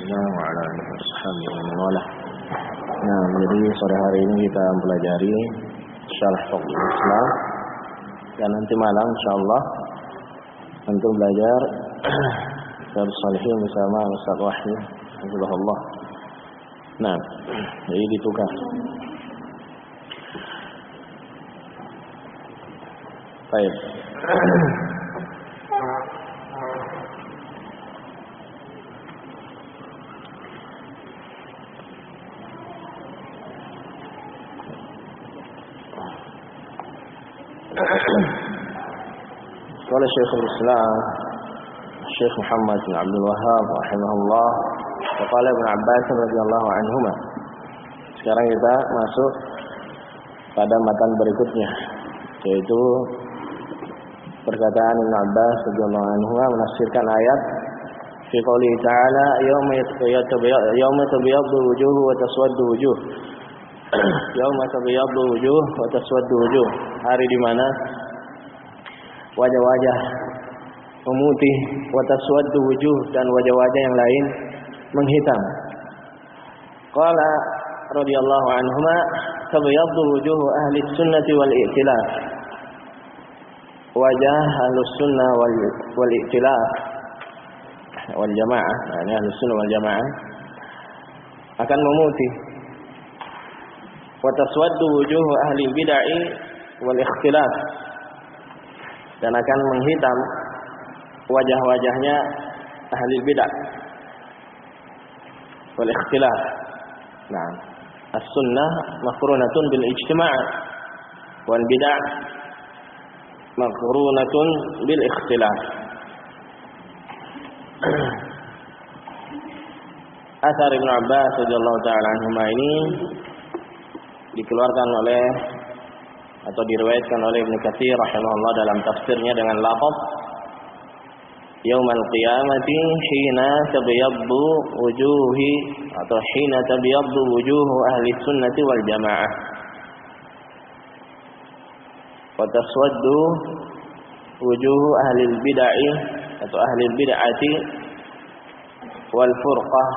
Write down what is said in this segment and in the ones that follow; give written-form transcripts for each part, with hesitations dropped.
Rasulillah wa ala alihi washabihi wa man wala. Nah, jadi sore hari ini kita mempelajari syarah Fiqh Islam dan nanti malam insyaallah untuk belajar Kitab Shalihin bersama Ustaz Wahyu Hafizahullah. Nah, jadi ditukar. Baik. Qala Syekhul Islam Syekh Muhammad bin Abdul Wahhab rahimahullah wa qala Ibnu Abbas radhiyallahu anhuma. Sekarang kita masuk pada matan berikutnya, yaitu perkataan Ibnu Abbas radhiyallahu anhuma menafsirkan ayat fi qouli ta'ala yauma tabyaddu wujuh wa taswaddu wujuh. Yauma tabyaddu wujuh wa taswaddu wujuh. Hari di mana wajah-wajah memutih, wa taswaddu wujuh, dan wajah-wajah yang lain menghitam. Qala radhiyallahu anhuma tabyaddu wujuh ahli sunnati wal i'tilaf. Wajah ahlus sunnah wal i'tilaf wal jamaah, yani ahlus sunnah wal jamaah akan memutih. Wa taswaddu wujuh ahli bid'ah wal ikhtilaf, dan akan menghitam wajah-wajahnya ahli bid'ah wal ikhtilaf. Nah, as-sunnah maqrunatun bil ijtima' wal bid'ah maqrunatun bil ikhtilaf. Athar Ibnu Abbas radhiyallahu taala anhuma ini dikeluarkan oleh atau diriwayatkan oleh Ibnu Katsir rahimahullah dalam tafsirnya dengan lafaz Yaumal qiyamati hina tabyaddu wujuhi atau hina tabyaddu wujuhu ahli sunnati wal jamaah wa taswaddu wujuhu ahli bid'ah atau ahli bid'ati wal furqah.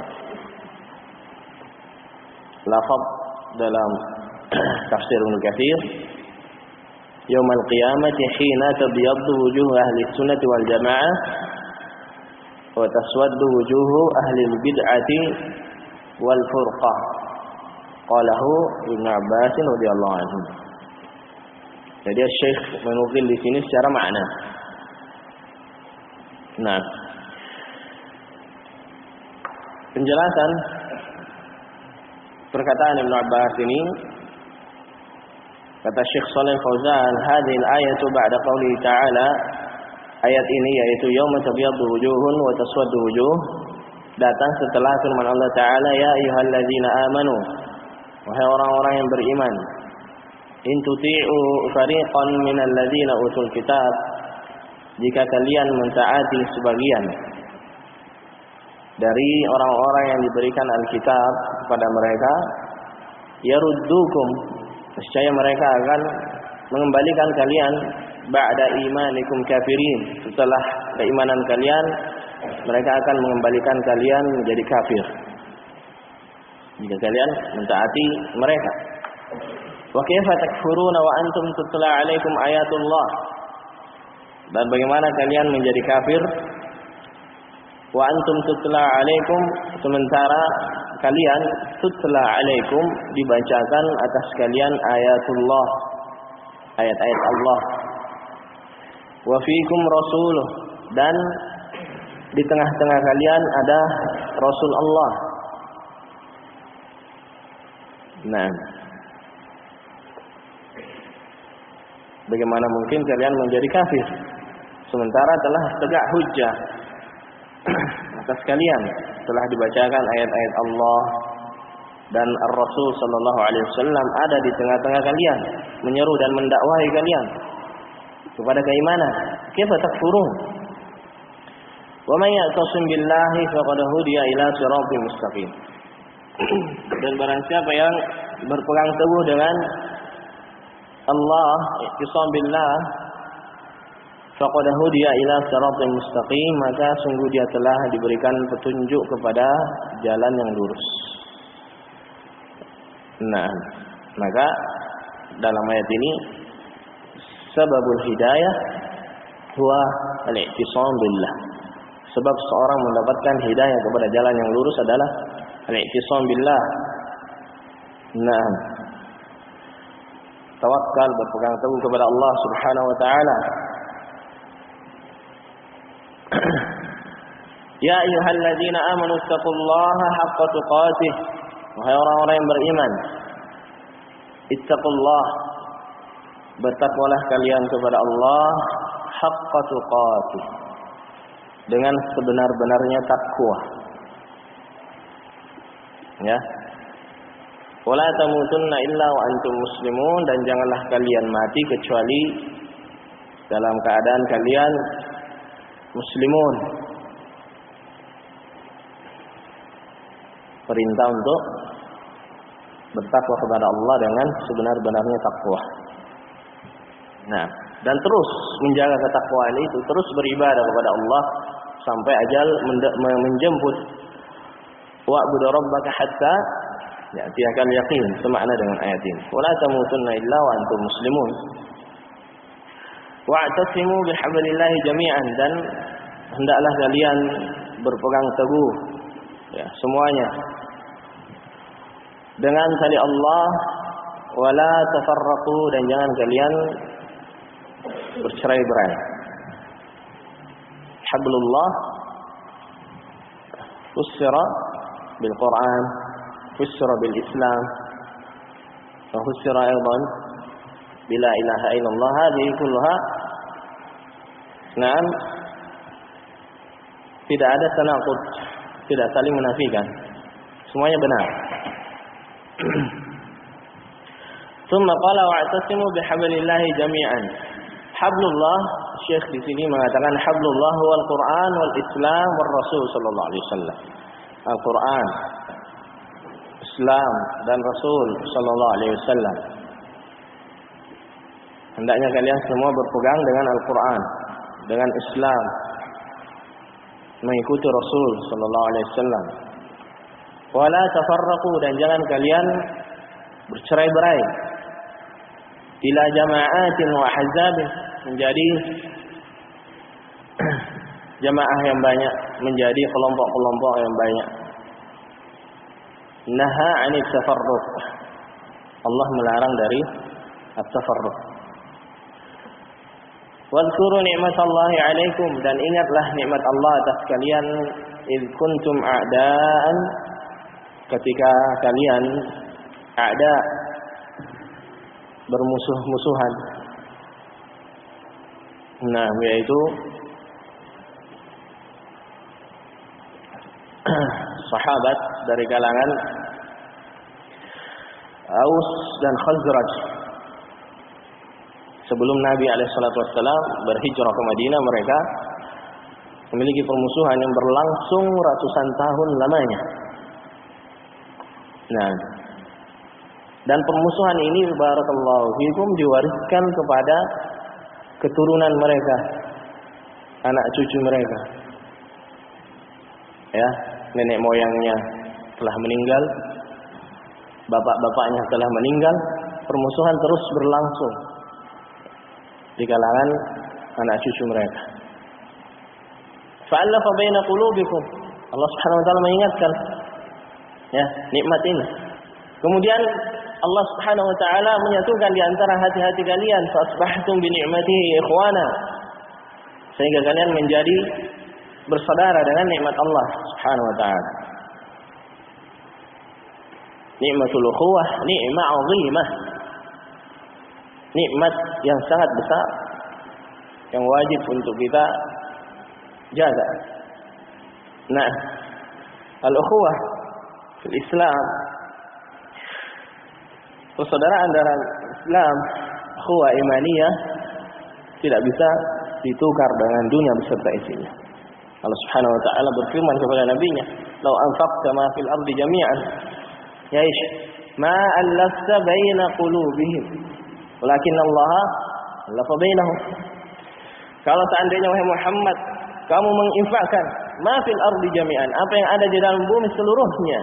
Lafaz dalam tafsir Ibnu Katsir Yaumal qiyamati hina tabyaddu wujuh ahli sunnati wal jamaah wa taswaddu wujuhu ahli bid'ati wal furqah. Qalahu Ibnu Abbas radhiyallahu anhu. Jadi Syekh menukil di sini secara makna. Nah, penjelasan perkataan Ibnu Abbas ini, kata Syekh Shalih Fauzan, hadhihi al-ayatu ba'da qouli ta'ala, ayat ini yaitu yauma tabyaddu wujuhun wa taswaddu wujuh, datang setelah firman Allah Ta'ala, ya ayyuhalladzina amanu, wahai orang-orang yang beriman, in tuti'u fariqan minal ladzina utul kitab, jika kalian mentaati sebagian dari orang-orang yang diberikan Alkitab kepada mereka, yaruddukum, nescaya mereka akan mengembalikan kalian ba'da imanikum kafirin, setelah keimanan kalian mereka akan mengembalikan kalian menjadi kafir jika kalian mentaati mereka. Wa kaifa takfuruna wa antum tutla 'alaikum ayatullah, dan bagaimana kalian menjadi kafir wa antum tutla 'alaikum, sementara kalian tutla 'alaikum, dibacakan atas kalian ayatullah, ayat-ayat Allah. Wa fiikum rasuluh, dan di tengah-tengah kalian ada Rasul Allah. Nah, bagaimana mungkin kalian menjadi kafir sementara telah tegak hujjah atas kalian, telah dibacakan ayat-ayat Allah dan Ar-Rasul sallallahu alaihi wasallam ada di tengah-tengah kalian, menyeru dan mendakwahi kalian kepada keimanan. Kaifa takfurun? Wa may ya'tasim billahi faqad hudiya ila siratal mustaqim. Dan barang siapa yang berpegang teguh dengan Allah, i'tisam billah, faqad hudiya ila siratal mustaqim, maka sungguh dia telah diberikan petunjuk kepada jalan yang lurus. Nah, maka dalam ayat ini sababul hidayah huwa al-i'tisam billah. Sebab seorang mendapatkan hidayah kepada jalan yang lurus adalah al-i'tisam billah. Nah, tawakkal, berpegang teguh kepada Allah Subhanahu wa taala. Ya ayyuhalladzina amanu taqullaha haqqa tuqatih. Wahai orang-orang yang beriman, ittaqullah, bertakwalah kalian kepada Allah haqqa tuqatih, dengan sebenar-benarnya takwa. Ya. Wala tamutunna illa wa antum muslimun, dan janganlah kalian mati kecuali dalam keadaan kalian muslimun. Perintah untuk bertakwa kepada Allah dengan sebenar-benarnya takwa. Nah, dan terus menjaga ketakwaan itu, terus beribadah kepada Allah sampai ajal menjemput. Wa'budu rabbaka hatta ya'tiyakal yaqin, semakna dengan ayat ini. Wala tamutunna illa wa antum muslimun. Wa'tasimu bihablillahi jami'an, dan hendaklah kalian berpegang teguh, ya, semuanya dengan tali Allah. Wala tafarraqu, dan jangan kalian bercerai-berai. Hablullah fussira bil Quran, fussira bil Islam, wa fussira aidan bila ilaha illallah. Hadhihi kulluha na'am, tidak ada tanaqud, tidak saling menafikan, semuanya benar. Tsumma qala wa'tasimu bihablillahi jami'an. Hablullah, Syekh di sini mengatakan hablullah wal Quran wal Islam wal Rasul sallallahu alaihi wasallam. Al-Quran, Islam, dan Rasul sallallahu alaihi wasallam. Hendaknya kalian semua berpegang dengan Al-Quran, dengan Islam, mengikuti Rasul sallallahu alaihi wasallam. Wala tafarraqu, dan jangan kalian bercerai-berai. Ila jama'atin wa ahzabin, menjadi jamaah yang banyak, menjadi kelompok-kelompok yang banyak. Naha 'anit tafarruq, Allah melarang dari at-tafarruq. Wadhkuru ni'matallahi 'alaikum, dan ingatlah nikmat Allah atas kalian. Id kuntum a'daan, ketika kalian a'da, bermusuh-musuhan. Nah, yaitu sahabat dari kalangan Aus dan Khazraj. Sebelum Nabi SAW berhijrah ke Madinah, mereka memiliki permusuhan yang berlangsung ratusan tahun lamanya. Nah, dan permusuhan ini barakallahu fikum diwariskan kepada keturunan mereka, anak cucu mereka. Ya, nenek moyangnya telah meninggal, bapak-bapaknya telah meninggal, permusuhan terus berlangsung di kalangan anak cucu mereka. Fa'alafa baina qulubikum, Allah Subhanahu wa taala mengingatkan, ya, nikmat ini. Kemudian Allah Subhanahu wa taala menyatukan di antara hati-hati kalian, fasbahtum bi ni'matihi ikhwana, sehingga kalian menjadi bersaudara dengan nikmat Allah Subhanahu wa taala. Nikmatul ukhuwah nikmah 'azimah, nikmat yang sangat besar yang wajib untuk kita jaga. Nah, al-ukhuwah fil Islam, persaudaraan dalam Islam, ukhuwah imaniyah, tidak bisa ditukar dengan dunia beserta isinya. Allah Subhanahu wa taala berfirman kepada nabinya, "Lau anfaqta ma fil ardi jami'an, yaish ma allafta baina qulubihim, walakin Allah allafa bainahum." Kalau seandainya wahai Muhammad, kamu menginfakkan ma fil ardi jami'an, apa yang ada di dalam bumi seluruhnya.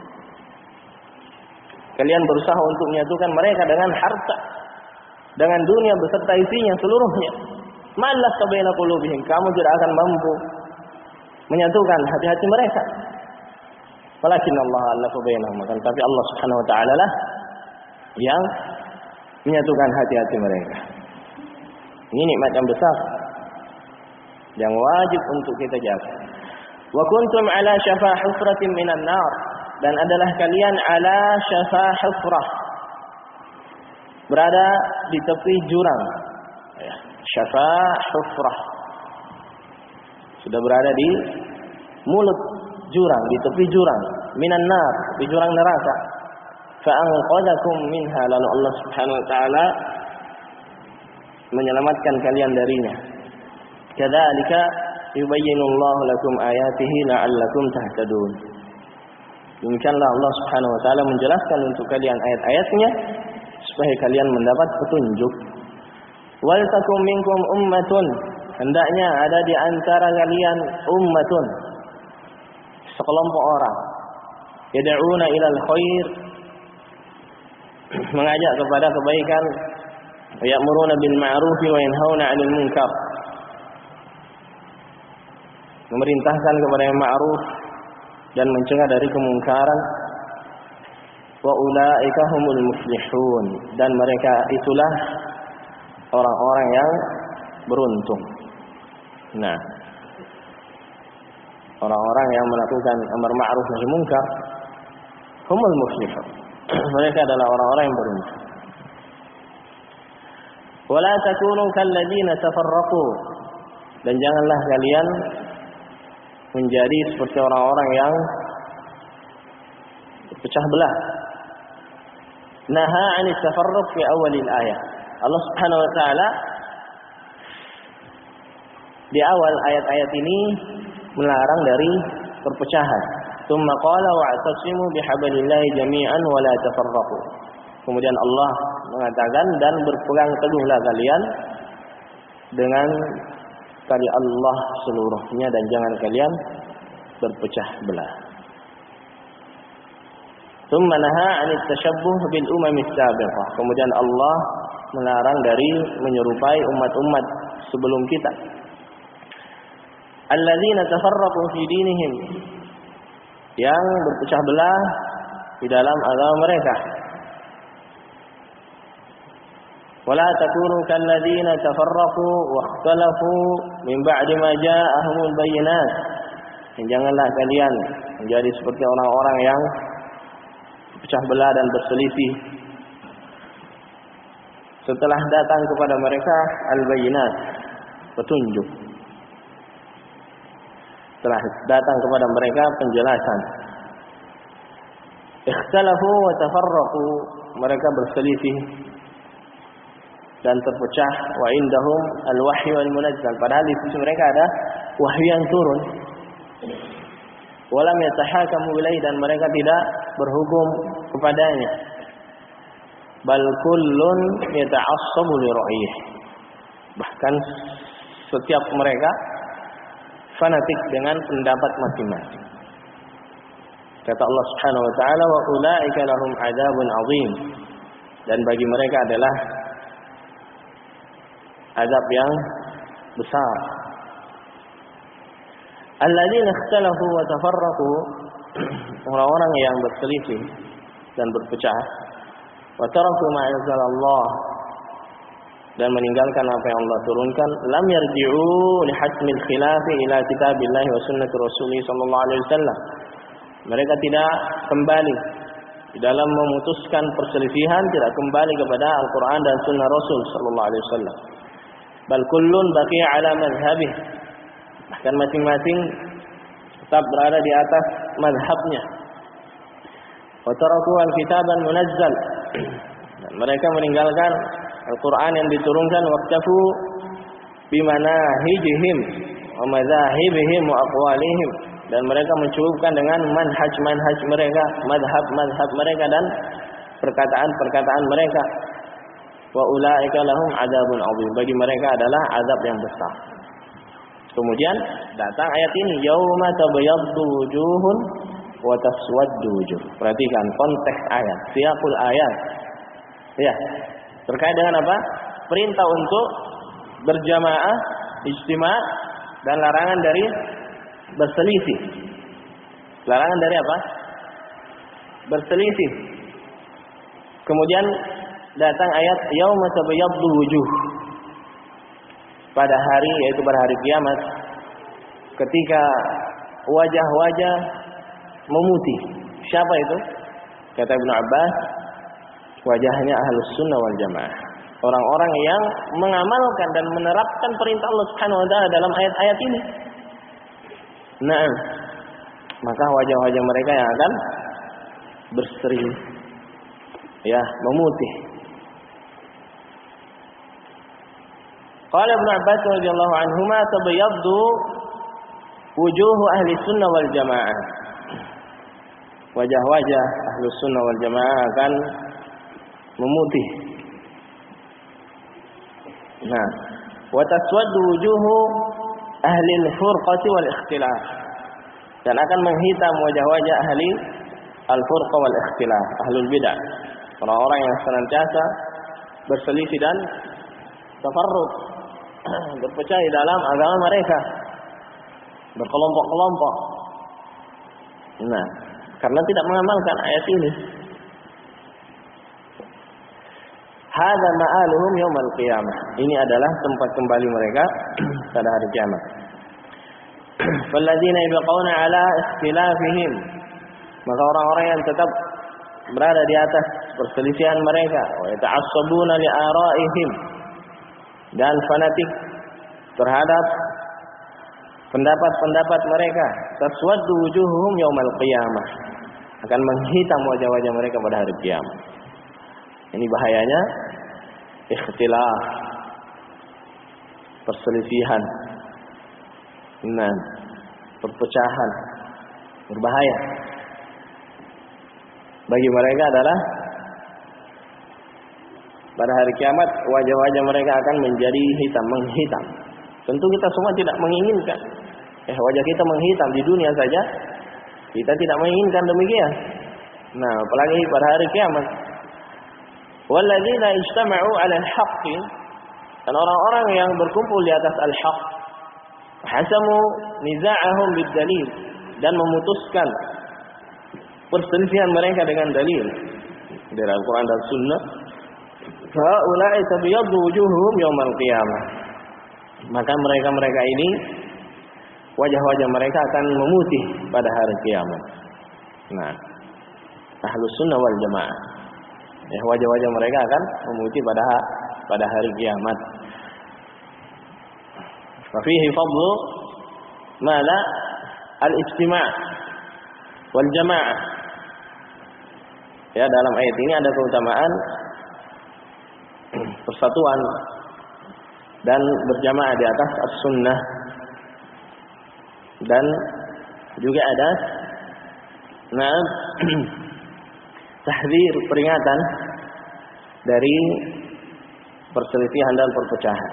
Kalian berusaha untuk menyatukan mereka dengan harta, dengan dunia beserta isinya seluruhnya. Malas baina qulubihim, kamu tidak akan mampu menyatukan hati-hati mereka. Walakin Allah allafa bainahum, tapi Allah Subhanahu wa taala lah yang menyatukan hati-hati mereka. Ini nikmat yang besar yang wajib untuk kita jaga. Wa kuntum ala syafa hufratin minan nar, dan adalah kalian ala syafa hufrah, berada di tepi jurang. Syafa hufrah, sudah berada di mulut jurang, di tepi jurang. Minan nar, di jurang neraka. Fa'anqadhakum minha, lalu Allah Subhanahu wa taala menyelamatkan kalian darinya. Kadzalika yubayyinullahu lakum ayatihi la'allakum tahtadun. Demikianlah Allah Subhanahu wa taala menjelaskan untuk kalian ayat-ayatnya supaya kalian mendapat petunjuk. Wal takum minkum ummatun, hendaknya ada di antara kalian ummatun, sekelompok orang, yad'una ilal khair, mengajak kepada kebaikan, ya'muruna bil ma'ruf wa yanhauna 'anil munkar, memerintahkan kepada yang ma'ruf dan mencegah dari kemungkaran. Wa ulaika humul muflihun, dan mereka itulah orang-orang yang beruntung. Nah, orang-orang yang melakukan amar ma'ruf nahi munkar humul muflihun. Mereka adalah orang-orang yang beruntung. Wala takunu kalladzina tafarraqu, dan janganlah kalian menjadi seperti orang-orang yang pecah belah. Naha 'anil tafarruq fi awalil ayat. Allah Subhanahu wa taala di awal ayat-ayat ini melarang dari perpecahan. Tsumma qala wa'tasimu bihablillahi jami'an wa la tafarraqu. Kemudian Allah mengatakan, dan berpegang teguhlah kalian dengan tali Allah seluruhnya, dan jangan kalian berpecah belah. Tsumma naha 'anit tashabbuh bil umamis sabiqah. Kemudian Allah melarang dari menyerupai umat-umat sebelum kita. Alladzina tafarraqu fi dinihim, yang berpecah belah di dalam agama mereka. Wala takunu kalladzina tafarraqu wa ikhtalafu min ba'di ma ja'ahumul bayyinat. Janganlah kalian menjadi seperti orang-orang yang pecah belah dan berselisih setelah datang kepada mereka al-bayyinat, petunjuk. Setelah datang kepada mereka penjelasan. Ikhtalafu wa tafarraqu, mereka berselisih dan terpecah. Wa indahum al-wahyu wal munazzal, padahal di sisi mereka ada wahyu yang turun. Walam yatahakamu ilaihi, dan mereka tidak berhukum kepadanya. Bal kullun yata'assabu li ra'yih, bahkan setiap mereka fanatik dengan pendapat masing-masing. Kata Allah Subhanahu wa taala, wa ulaika lahum adzabun 'adzim, dan bagi mereka adalah azab yang besar. Alladzina ikhtalafu wa tafarraqu, orang-orang yang berselisih dan berpecah, wa taraku ma anzalallah, dan meninggalkan apa yang Allah turunkan, lam yarji'u li hatmil khilafi ila kitabillahi wa sunnati rasulih sallallahu alaihi wasallam. Mereka tidak kembali di dalam memutuskan perselisihan, tidak kembali kepada Al-Qur'an dan sunnah Rasul sallallahu alaihi wasallam. Bal kullun baqiya ala madhhabih, bahkan masing-masing tetap berada di atas mazhabnya. Wa taraku al-kitaban munazzal, dan mereka meninggalkan Al-Quran yang diturunkan, waqtafu bimanahijihim wa madzahibihim wa aqwalihim, dan mereka mencukupkan dengan manhaj mereka, madhab mereka, dan perkataan mereka. Wa ulaika lahum adzabun 'adzim, bagi mereka adalah azab yang besar. Kemudian datang ayat ini, yauma tabyaddu wujuhun wa taswaddu wujuh. Perhatikan konteks ayat, siyaqul ayat. Ya. Terkait dengan apa? Perintah untuk berjamaah, ijtima' dan larangan dari berselisih. Larangan dari apa? Berselisih. Kemudian datang ayat yauma tabyaddu wujuh. Pada hari, yaitu pada hari kiamat, ketika wajah-wajah memutih. Siapa itu? Kata Ibnu Abbas, wajahnya Ahlus Sunnah wal Jamaah. Orang-orang yang mengamalkan dan menerapkan perintah Allah Subhanahu wa taala dalam ayat-ayat ini. Nah, maka wajah-wajah mereka yang akan berseri, ya, memutih. Qala Ibnu Abbas radhiyallahu anhuma tabyaddu wujuh ahli sunnah wal jamaah. Wajah-wajah ahli sunnah wal jamaah akan memutih. Nah, wa taswaddu wujuhu ahli al-furqati wal ikhtilaf. Dan akan menghitam wajah-wajah ahli al-furqa wal ikhtilaf, ahlul bidah. Orang-orang yang senantiasa berselisih dan tafarruq, berpecah di dalam agama mereka, berkelompok-kelompok. Nah, karena tidak mengamalkan ayat ini. Hadza ma'aluhum yaumal qiyamah. Ini adalah tempat kembali mereka pada hari kiamat. Falladzina yabqawna ala ikhtilafihim. Maka orang-orang yang tetap berada di atas perselisihan mereka, wa yata'assabuna li ara'ihim, dan fanatik terhadap pendapat-pendapat mereka, taswaddu wujuhuhum yaumal qiyamah, akan menghitam wajah-wajah mereka pada hari kiamat. Ini bahayanya ikhtilaf, perselisihan, nah, perpecahan, berbahaya. Bagi mereka adalah pada hari kiamat wajah-wajah mereka akan menjadi hitam, menghitam. Tentu kita semua tidak menginginkan wajah kita menghitam di dunia saja. Kita tidak menginginkan demikian. Nah, apalagi pada hari kiamat. Walladzina ijtama'u 'ala al-haqqi, dan orang-orang yang berkumpul di atas al-haq, hasamu niza'ahum bid-dalil, dan memutuskan perselisihan mereka dengan dalil dari Al-Qur'an dan Sunnah. Fa'ulai tabyaddu wujuhuhum yaumal qiyamah. Maka mereka-mereka ini wajah-wajah mereka akan memutih pada hari kiamat. Nah, Ahlus Sunnah wal Jamaah, ya, wajah-wajah mereka akan memutih pada hari kiamat. Fa fihi fadlu mala al-ijtima' wal jamaah. Ya, dalam ayat ini ada keutamaan persatuan dan berjamaah di atas as-sunnah, dan juga ada tahdzir, peringatan dari perselisihan dan perpecahan.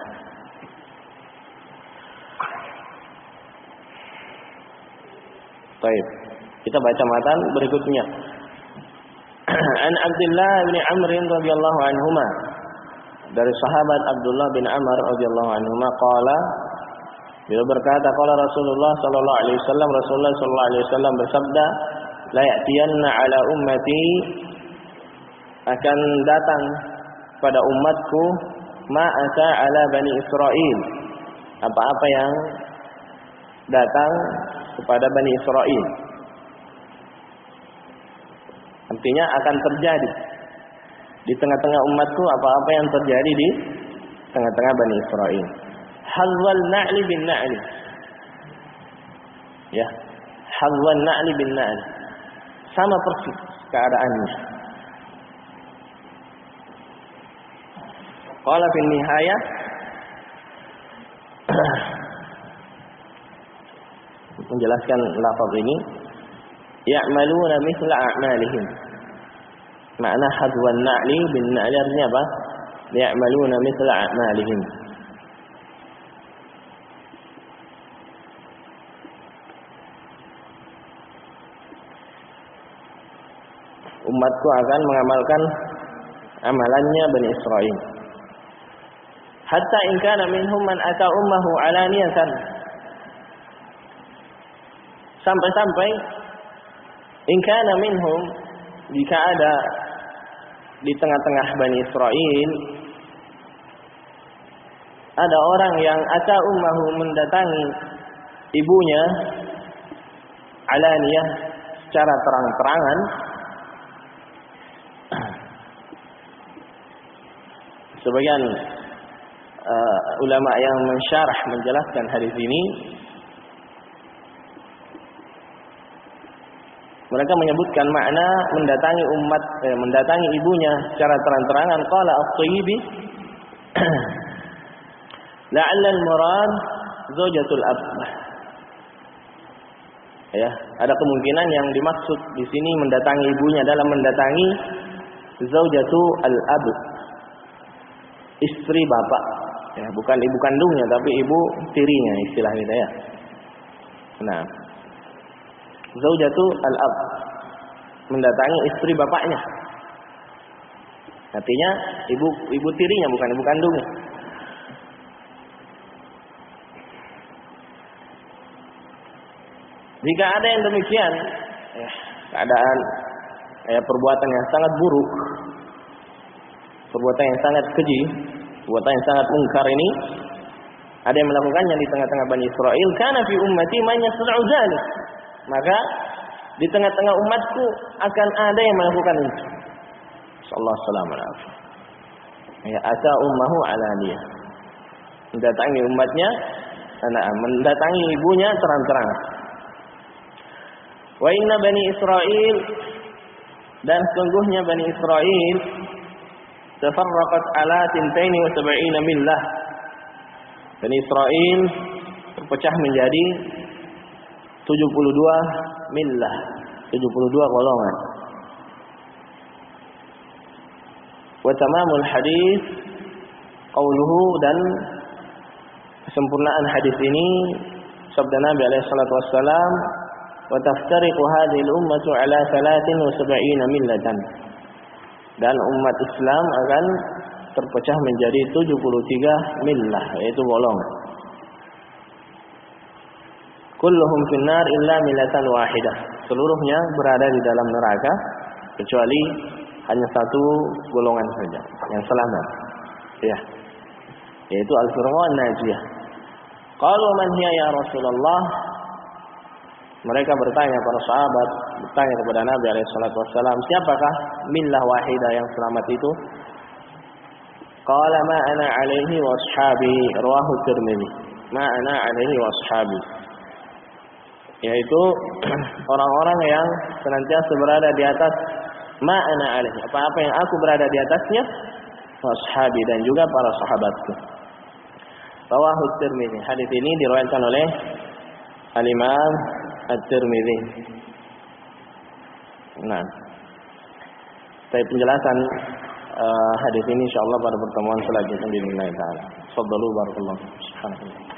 Baik, kita baca matan berikutnya. An Abdullah bin Amr radhiyallahu anhuma, dari sahabat Abdullah bin Amr radhiyallahu anhuma, qala, beliau berkata, qala Rasulullah sallallahu alaihi wasallam, Rasulullah sallallahu alaihi wasallam bersabda, la ya'tiyanna ala ummati, akan datang pada umatku, ma ata ala bani Israil, apa-apa yang datang kepada Bani Israil. Artinya akan terjadi di tengah-tengah umatku apa-apa yang terjadi di tengah-tengah Bani Israil. Hazwal na'li bin na'li. Ya, hazwal na'li bin na'li. Sama persis keadaannya. Qala fil nihayah, menjelaskan lafaz ini, ya'maluna mithla a'malihim. Makna hadwan na'li bin na'li artinya apa? Ya'maluna mithla a'malihim. umatku akan mengamalkan amalannya Bani Israil. Hatta in kana minhum man ata ummahu alaniyatan. Sampai-sampai in kana minhum, jika ada di tengah-tengah Bani Israil ada orang yang ata ummahu, mendatangi ibunya alaniyah, secara terang-terangan. Sebagian ulama yang mensyarah menjelaskan hadis ini, mereka menyebutkan makna mendatangi ibunya secara terang-terangan. Qala At-Thayyibi la'alla al-murad zawjatul ab. Ya, ada kemungkinan yang dimaksud di sini mendatangi ibunya dalam mendatangi zaujatu al-ab, istri bapak. Ya, bukan ibu kandungnya tapi ibu tirinya istilah kita ya. Nah, zaujatu al-ab, mendatangi istri bapaknya. Artinya ibu tirinya, bukan ibu kandungnya. Jika ada yang demikian, keadaan perbuatan yang sangat buruk, perbuatan yang sangat keji, perbuatan yang sangat mungkar ini, ada yang melakukannya di tengah-tengah Bani Israil. Kana fi ummati man yasna'u dzalik. Maka di tengah-tengah umatku akan ada yang melakukan itu. Sallallahu alaihi wasallam. Ya, ata ummahu alaniyah. Mendatangi umatnya, mendatangi ibunya terang-terangan. Wa inna Bani Israil, dan sungguhnya Bani Israil tafarraqat ala 72 millah. Bani Israil terpecah menjadi 72 millah, 72 golongan. Wa tamamul hadis qauluhu, dan kesempurnaan hadis ini sabda Nabi alaihi salatu wassalam, wa taftariqu hadhihi al-ummatu ala 73 millatan. Dan umat Islam akan terpecah menjadi 73 millah, yaitu golongan. Kulluhum finnar illa millatan wahidah. Seluruhnya berada di dalam neraka kecuali hanya satu golongan saja yang selamat. Ya. Yaitu al-firqah najiyah. Qalu man hiya ya Rasulullah? Mereka bertanya, para sahabat bertanya kepada Nabi alaihi salatu wassalam, siapakah millah wahidah yang selamat itu? Qala ma ana alaihi wa ashabi, rawahu Tirmidzi. Ma ana alaihi wa ashabi, yaitu orang-orang yang senantiasa berada di atas ma ana alaihi, apa-apa yang aku berada di atasnya, wa ashabi, dan juga para sahabatku. Rawahu Tirmidzi. Hadis ini diriwayatkan oleh Al-Imam At-Tirmidzi. Nah, saya penjelasan hadis ini insyaallah pada pertemuan selanjutnya bismillah taala. Fadhalu barakallahu. Subhanallah.